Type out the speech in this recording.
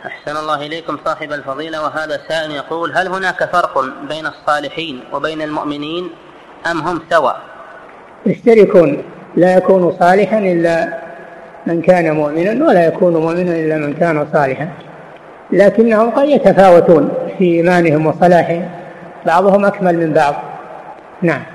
أحسن الله إليكم صاحب الفضيلة، وهذا سائل يقول: هل هناك فرق بين الصالحين وبين المؤمنين أم هم سواء؟ يشتركون، لا يكون صالحا إلا من كان مؤمنا، ولا يكون مؤمنا إلا من كان صالحا، لكنهم قد يتفاوتون في إيمانهم وصلاحهم، بعضهم أكمل من بعض. نعم.